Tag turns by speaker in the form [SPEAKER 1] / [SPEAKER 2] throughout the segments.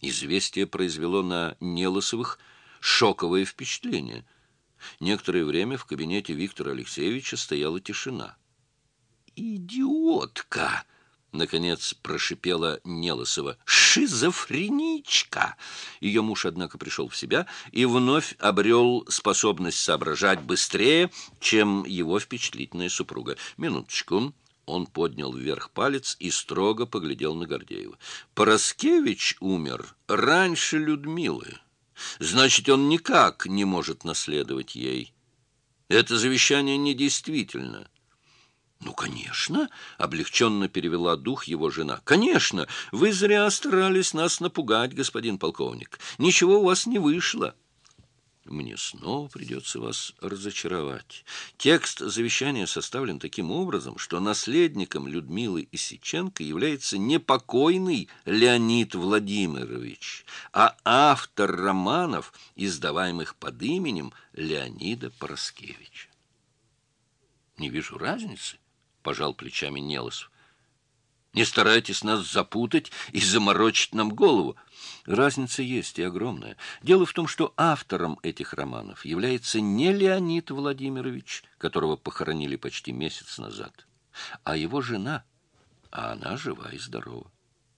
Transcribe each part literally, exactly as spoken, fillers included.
[SPEAKER 1] Известие произвело на Нелосовых шоковое впечатление. Некоторое время в кабинете Виктора Алексеевича стояла тишина. «Идиотка!» — наконец прошипела Нелосова. «Шизофреничка!» Ее муж, однако, пришел в себя и вновь обрел способность соображать быстрее, чем его впечатлительная супруга. «Минуточку». Он поднял вверх палец и строго поглядел на Гордеева. «Пороскевич умер раньше Людмилы. Значит, он никак не может наследовать ей. Это завещание недействительно». «Ну, конечно», — облегченно перевела дух его жена. «Конечно, вы зря старались нас напугать, господин полковник. Ничего у вас не вышло». «Мне снова придется вас разочаровать. Текст завещания составлен таким образом, что наследником Людмилы Исиченко является не покойный Леонид Владимирович, а автор романов, издаваемых под именем Леонида Пороскевича». «Не вижу разницы», — пожал плечами Нелосов. «Не старайтесь нас запутать и заморочить нам голову. Разница есть и огромная. Дело в том, что автором этих романов является не Леонид Владимирович, которого похоронили почти месяц назад, а его жена, а она жива и здорова».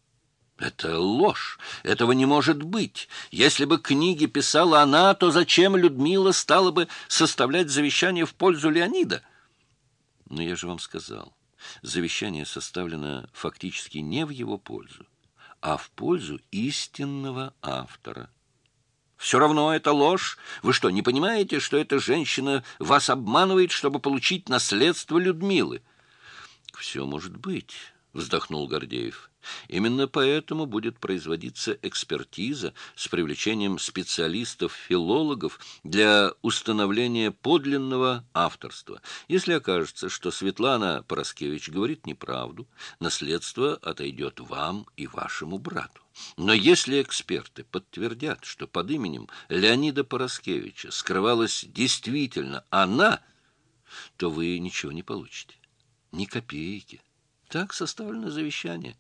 [SPEAKER 1] «Это ложь! Этого не может быть! Если бы книги писала она, то зачем Людмила стала бы составлять завещание в пользу Леонида?» «Но я же вам сказал, завещание составлено фактически не в его пользу, а в пользу истинного автора». «Все равно это ложь. Вы что, не понимаете, что эта женщина вас обманывает, чтобы получить наследство Людмилы?» «Все может быть», — вздохнул Гордеев. «Именно поэтому будет производиться экспертиза с привлечением специалистов-филологов для установления подлинного авторства. Если окажется, что Светлана Пороскевич говорит неправду, наследство отойдет вам и вашему брату. Но если эксперты подтвердят, что под именем Леонида Пороскевича скрывалась действительно она, то вы ничего не получите, ни копейки. Так составлено завещание».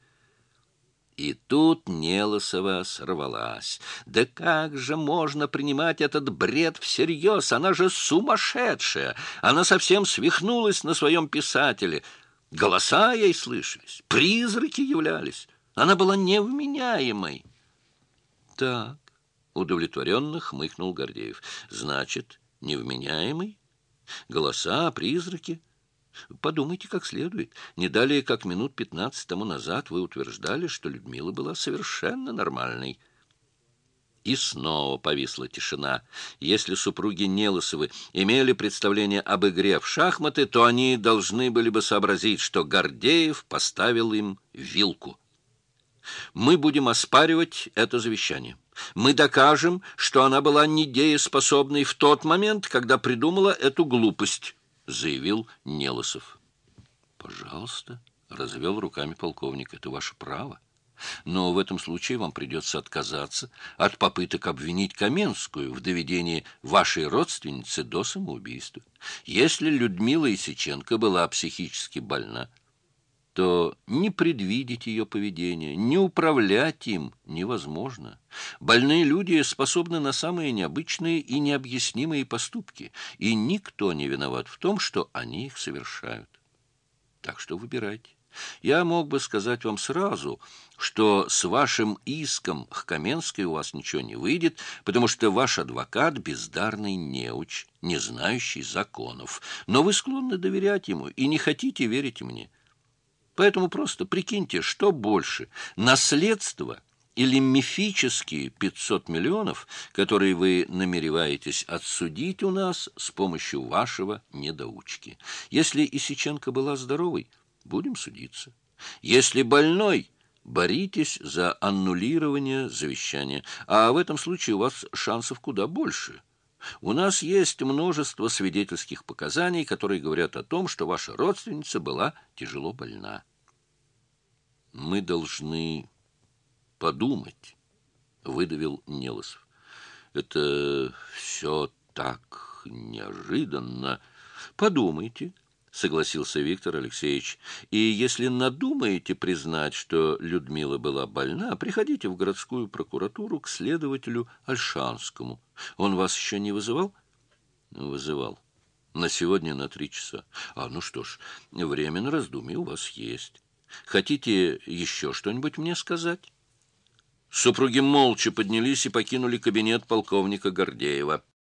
[SPEAKER 1] И тут Нелосова сорвалась. «Да как же можно принимать этот бред всерьез? Она же сумасшедшая! Она совсем свихнулась на своем писателе. Голоса ей слышались, призраки являлись. Она была невменяемой». «Так», — удовлетворенно хмыкнул Гордеев. «Значит, невменяемый? Голоса, призраки? Подумайте как следует. Не далее, как минут пятнадцать тому назад вы утверждали, что Людмила была совершенно нормальной». И снова повисла тишина. Если супруги Нелосовы имели представление об игре в шахматы, то они должны были бы сообразить, что Гордеев поставил им вилку. «Мы будем оспаривать это завещание. Мы докажем, что она была недееспособной в тот момент, когда придумала эту глупость», — заявил Нелосов. «Пожалуйста», — развел руками полковник, — «это ваше право. Но в этом случае вам придется отказаться от попыток обвинить Каменскую в доведении вашей родственницы до самоубийства. Если Людмила Исиченко была психически больна, то не предвидеть ее поведение, не управлять им невозможно. Больные люди способны на самые необычные и необъяснимые поступки, и никто не виноват в том, что они их совершают. Так что выбирайте. Я мог бы сказать вам сразу, что с вашим иском к Каменской у вас ничего не выйдет, потому что ваш адвокат — бездарный неуч, не знающий законов, но вы склонны доверять ему и не хотите верить мне. Поэтому просто прикиньте, что больше – наследство или мифические пятьсот миллионов, которые вы намереваетесь отсудить у нас с помощью вашего недоучки. Если Исиченко была здоровой, будем судиться. Если больной, боритесь за аннулирование завещания, а в этом случае у вас шансов куда больше. У нас есть множество свидетельских показаний, которые говорят о том, что ваша родственница была тяжело больна. «Мы должны подумать», — выдавил Нелосов. «Это все так неожиданно». «Подумайте — согласился Виктор Алексеевич. «И если надумаете признать, что Людмила была больна, приходите в городскую прокуратуру к следователю Ольшанскому. Он вас еще не вызывал?» «Вызывал. На сегодня на три часа. А, ну что ж, время на раздумье у вас есть. Хотите еще что-нибудь мне сказать?» Супруги молча поднялись и покинули кабинет полковника Гордеева.